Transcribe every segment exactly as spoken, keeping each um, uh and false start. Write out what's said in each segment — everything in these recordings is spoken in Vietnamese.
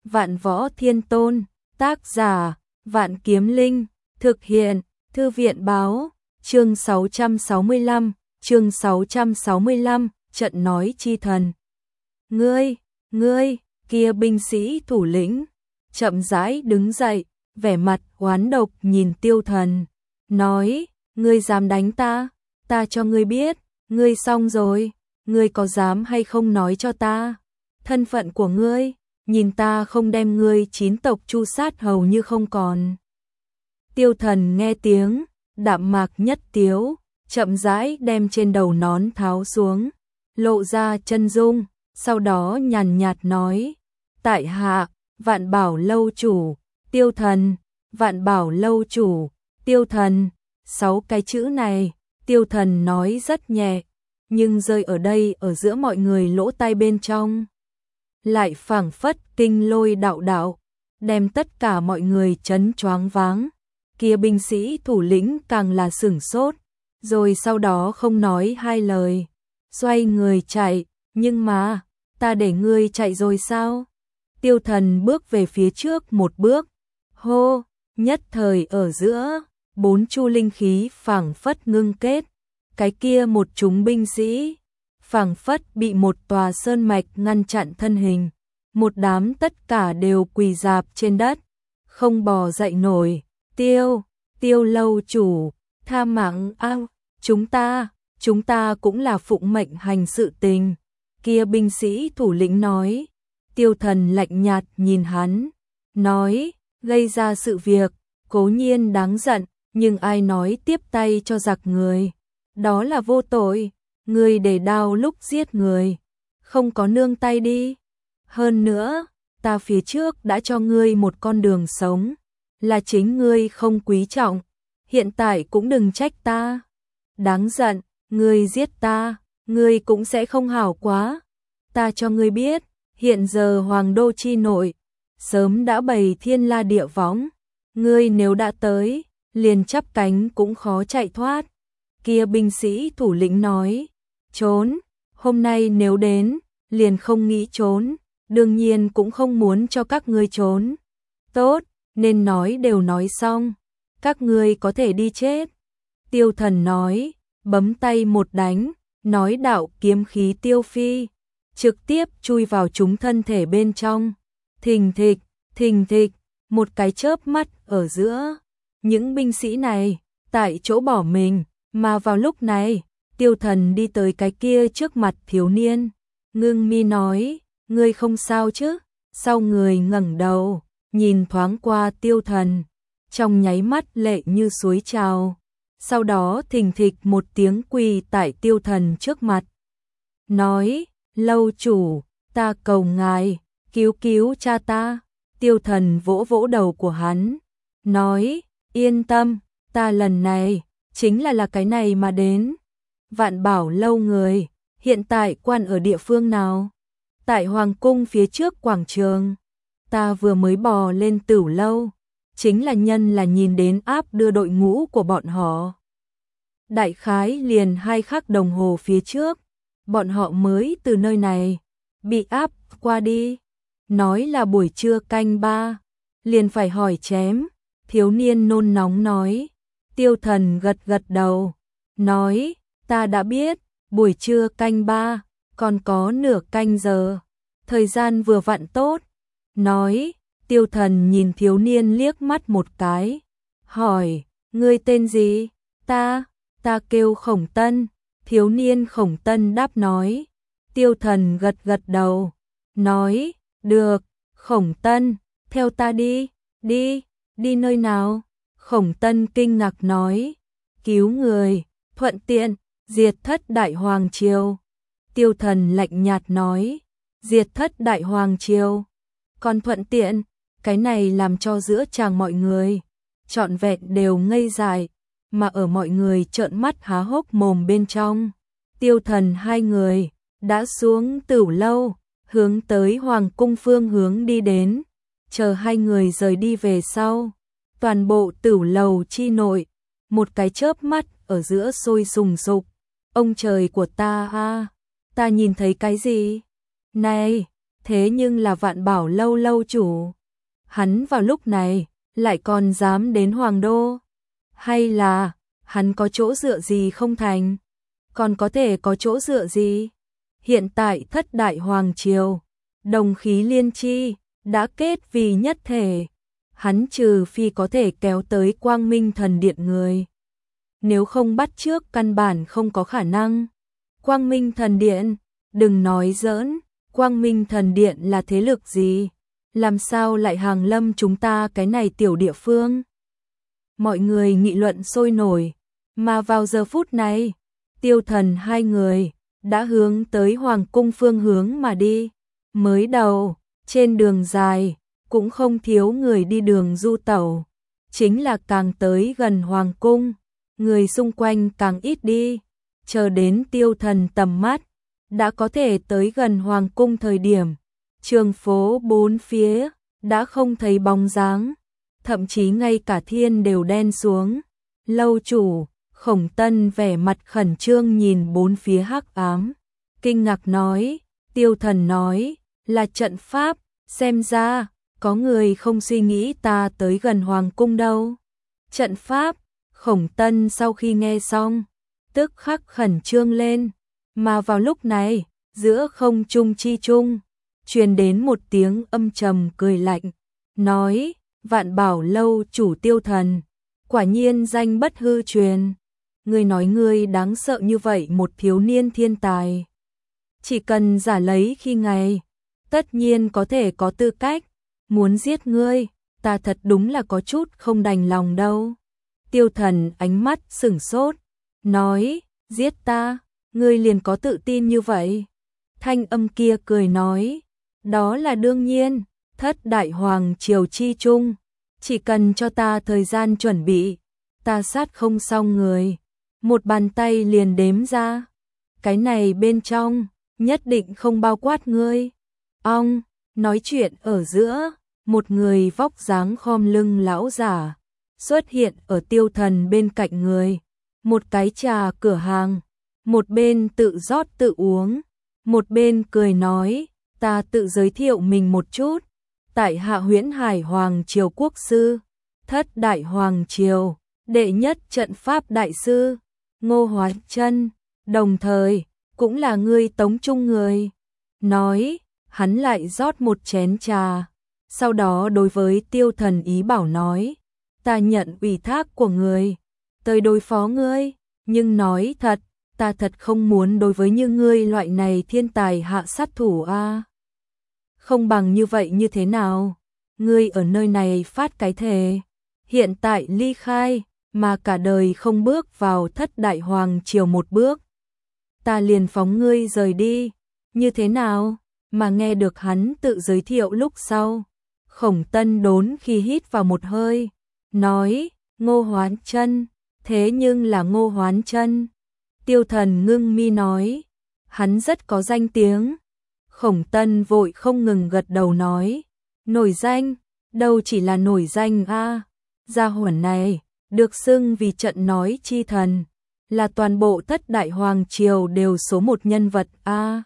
Vạn Võ Thiên Tôn, tác giả, Vạn Kiếm Linh, thực hiện, Thư viện báo, chương sáu trăm sáu mươi lăm, chương sáu trăm sáu mươi lăm, trận nói chi thần. Ngươi, ngươi, kia binh sĩ thủ lĩnh, chậm rãi đứng dậy, vẻ mặt oán độc nhìn Tiêu Thần, nói, ngươi dám đánh ta, ta cho ngươi biết, ngươi xong rồi, ngươi có dám hay không nói cho ta, thân phận của ngươi, nhìn ta không đem ngươi chín tộc chu sát hầu như không còn. Tiêu Thần nghe tiếng, đạm mạc nhất tiếu, chậm rãi đem trên đầu nón tháo xuống, lộ ra chân dung, sau đó nhàn nhạt nói, tại hạ, Vạn Bảo lâu chủ, Tiêu Thần, Vạn Bảo lâu chủ, Tiêu Thần, sáu cái chữ này, Tiêu Thần nói rất nhẹ, nhưng rơi ở đây ở giữa mọi người lỗ tai bên trong, lại phảng phất kinh lôi đạo đạo, đem tất cả mọi người chấn choáng váng. Kia binh sĩ thủ lĩnh càng là sửng sốt, rồi sau đó không nói hai lời, xoay người chạy, nhưng mà, ta để ngươi chạy rồi sao? Tiêu Thần bước về phía trước một bước, hô, nhất thời ở giữa, bốn chu linh khí phảng phất ngưng kết, cái kia một chúng binh sĩ, phảng phất bị một tòa sơn mạch ngăn chặn thân hình, một đám tất cả đều quỳ rạp trên đất, không bò dậy nổi. Tiêu, Tiêu lâu chủ, tha mạng ao, chúng ta, chúng ta cũng là phụng mệnh hành sự tình. Kia binh sĩ thủ lĩnh nói, Tiêu Thần lạnh nhạt nhìn hắn, nói, gây ra sự việc, cố nhiên đáng giận, nhưng ai nói tiếp tay cho giặc người, đó là vô tội, người để đao lúc giết người, không có nương tay đi. Hơn nữa, ta phía trước đã cho ngươi một con đường sống, là chính ngươi không quý trọng, hiện tại cũng đừng trách ta. Đáng giận, ngươi giết ta, ngươi cũng sẽ không hảo quá. Ta cho ngươi biết, hiện giờ Hoàng Đô chi nội, sớm đã bày thiên la địa võng, ngươi nếu đã tới, liền chắp cánh cũng khó chạy thoát. Kia binh sĩ thủ lĩnh nói, trốn, hôm nay nếu đến, liền không nghĩ trốn, đương nhiên cũng không muốn cho các ngươi trốn. Tốt, nên nói đều nói xong, các ngươi có thể đi chết. Tiêu Thần nói, bấm tay một đánh, nói đạo kiếm khí tiêu phi, trực tiếp chui vào chúng thân thể bên trong. Thình thịch, thình thịch, một cái chớp mắt ở giữa. Những binh sĩ này, tại chỗ bỏ mình, mà vào lúc này, Tiêu Thần đi tới cái kia trước mặt thiếu niên. Ngưng mi nói, ngươi không sao chứ? Sau người ngẩng đầu, nhìn thoáng qua Tiêu Thần, trong nháy mắt lệ như suối trào, sau đó thình thịch một tiếng quỳ tại Tiêu Thần trước mặt. Nói, lâu chủ, ta cầu ngài, cứu cứu cha ta. Tiêu Thần vỗ vỗ đầu của hắn, nói, yên tâm, ta lần này, chính là là cái này mà đến. Vạn Bảo lâu người, hiện tại quan ở địa phương nào? Tại Hoàng cung phía trước quảng trường. Ta vừa mới bò lên Tửu lâu, chính là nhân là nhìn đến áp đưa đội ngũ của bọn họ. Đại khái liền hai khắc đồng hồ phía trước, bọn họ mới từ nơi này bị áp qua đi. Nói là buổi trưa canh ba, liền phải hỏi chém. Thiếu niên nôn nóng nói. Tiêu Thần gật gật đầu, nói, ta đã biết, buổi trưa canh ba, còn có nửa canh giờ, thời gian vừa vặn tốt. Nói, Tiêu Thần nhìn thiếu niên liếc mắt một cái, hỏi, ngươi tên gì? Ta, ta kêu Khổng Tân. Thiếu niên Khổng Tân đáp nói. Tiêu Thần gật gật đầu, nói, được, Khổng Tân, theo ta đi, đi, đi nơi nào? Khổng Tân kinh ngạc nói, cứu người, thuận tiện, diệt thất Đại Hoàng Triều. Tiêu Thần lạnh nhạt nói, diệt thất Đại Hoàng Triều, còn thuận tiện, cái này làm cho giữa chàng mọi người trọn vẹn đều ngây dại, mà ở mọi người trợn mắt há hốc mồm bên trong, Tiêu Thần hai người đã xuống Tửu lâu, hướng tới Hoàng cung phương hướng đi đến. Chờ hai người rời đi về sau, toàn bộ Tửu lầu chi nội, một cái chớp mắt ở giữa sôi sùng sục. Ông trời của ta a, ta nhìn thấy cái gì? Này, thế nhưng là Vạn Bảo lâu lâu chủ. Hắn vào lúc này lại còn dám đến Hoàng Đô, hay là hắn có chỗ dựa gì không thành? Còn có thể có chỗ dựa gì? Hiện tại thất đại hoàng triều, đồng khí liên chi, đã kết vì nhất thể. Hắn trừ phi có thể kéo tới Quang Minh Thần Điện người. Nếu không bắt trước căn bản không có khả năng. Quang Minh Thần Điện, đừng nói giỡn, Quang Minh Thần Điện là thế lực gì? Làm sao lại hàng lâm chúng ta cái này tiểu địa phương? Mọi người nghị luận sôi nổi, mà vào giờ phút này, Tiêu Thần hai người đã hướng tới Hoàng cung phương hướng mà đi. Mới đầu, trên đường dài, cũng không thiếu người đi đường du tẩu, chính là càng tới gần Hoàng cung, người xung quanh càng ít đi, chờ đến Tiêu Thần tầm mắt, đã có thể tới gần Hoàng cung thời điểm, trường phố bốn phía, đã không thấy bóng dáng, thậm chí ngay cả thiên đều đen xuống. Lâu chủ, Khổng Tân vẻ mặt khẩn trương nhìn bốn phía hắc ám, kinh ngạc nói, Tiêu Thần nói, là trận pháp, xem ra, có người không suy nghĩ ta tới gần Hoàng cung đâu. Trận pháp, Khổng Tân sau khi nghe xong, tức khắc khẩn trương lên, mà vào lúc này, giữa không trung chi trung, truyền đến một tiếng âm trầm cười lạnh, nói, Vạn Bảo lâu chủ Tiêu Thần, quả nhiên danh bất hư truyền. Ngươi nói ngươi đáng sợ như vậy một thiếu niên thiên tài. Chỉ cần giả lấy khi ngày, tất nhiên có thể có tư cách, muốn giết ngươi, ta thật đúng là có chút không đành lòng đâu. Tiêu Thần ánh mắt sửng sốt, nói, giết ta, ngươi liền có tự tin như vậy. Thanh âm kia cười nói, đó là đương nhiên, thất đại hoàng triều chi chung, chỉ cần cho ta thời gian chuẩn bị, ta sát không xong người, một bàn tay liền đếm ra. Cái này bên trong, nhất định không bao quát ngươi. Ong, nói chuyện ở giữa, một người vóc dáng khom lưng lão giả xuất hiện ở Tiêu Thần bên cạnh người. Một cái trà cửa hàng, một bên tự rót tự uống, một bên cười nói, ta tự giới thiệu mình một chút. Tại hạ Huyễn Hải Hoàng Triều Quốc Sư, thất đại Hoàng Triều, đệ nhất trận pháp đại sư, Ngô Hoán Chân, đồng thời, cũng là ngươi tống trung người. Nói, hắn lại rót một chén trà, sau đó đối với Tiêu Thần ý bảo nói, ta nhận ủy thác của người, tới đối phó ngươi, nhưng nói thật, ta thật không muốn đối với như ngươi loại này thiên tài hạ sát thủ a. À. Không bằng như vậy như thế nào? Ngươi ở nơi này phát cái thề, hiện tại ly khai, mà cả đời không bước vào thất đại hoàng triều một bước. Ta liền phóng ngươi rời đi, như thế nào? Mà nghe được hắn tự giới thiệu lúc sau, Khổng Tân đốn khi hít vào một hơi, nói, Ngô Hoán Chân, thế nhưng là Ngô Hoán Chân. Tiêu Thần ngưng mi nói, hắn rất có danh tiếng. Khổng Tân vội không ngừng gật đầu nói, nổi danh, đâu chỉ là nổi danh a, gia hỏa này được xưng vì trận nói chi thần, là toàn bộ thất đại hoàng triều đều số một nhân vật a.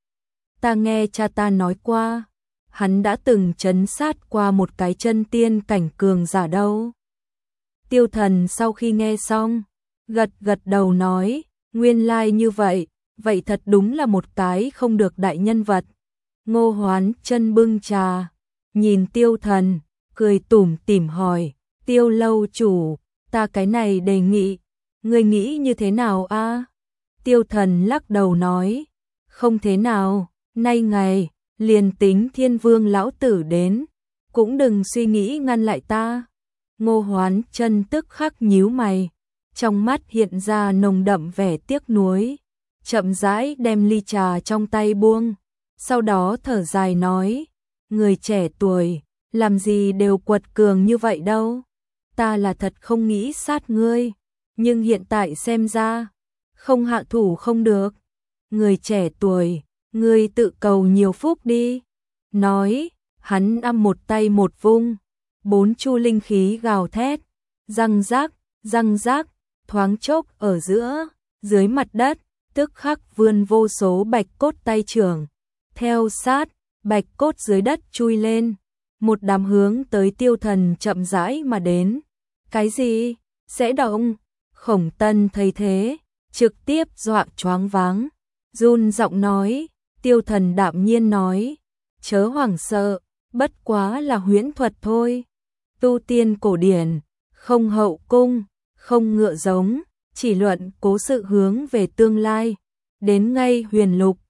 Ta nghe cha ta nói qua, hắn đã từng trấn sát qua một cái chân tiên cảnh cường giả đâu. Tiêu Thần sau khi nghe xong, gật gật đầu nói, nguyên lai like như vậy, vậy thật đúng là một cái không được đại nhân vật. Ngô Hoán Chân bưng trà, nhìn Tiêu Thần, cười tủm tỉm hỏi, Tiêu lâu chủ, ta cái này đề nghị, ngươi nghĩ như thế nào a? À? Tiêu Thần lắc đầu nói, không thế nào, nay ngày, liền tính Thiên Vương lão tử đến, cũng đừng suy nghĩ ngăn lại ta. Ngô Hoán Chân tức khắc nhíu mày, trong mắt hiện ra nồng đậm vẻ tiếc nuối, chậm rãi đem ly trà trong tay buông, sau đó thở dài nói, người trẻ tuổi, làm gì đều quật cường như vậy đâu, ta là thật không nghĩ sát ngươi, nhưng hiện tại xem ra, không hạ thủ không được, người trẻ tuổi, ngươi tự cầu nhiều phúc đi. Nói, hắn ăm một tay một vung, bốn chu linh khí gào thét, răng rác, răng rác, thoáng chốc ở giữa, dưới mặt đất, tức khắc vươn vô số bạch cốt tay trưởng, theo sát, bạch cốt dưới đất chui lên, một đám hướng tới Tiêu Thần chậm rãi mà đến. Cái gì? Sẽ động? Khổng Tân thấy thế, trực tiếp dọa choáng váng, run giọng nói. Tiêu Thần đạm nhiên nói, chớ hoảng sợ, bất quá là huyễn thuật thôi. Tu tiên cổ điển, không hậu cung, không ngựa giống, chỉ luận cố sự hướng về tương lai. Đến ngay huyền lục,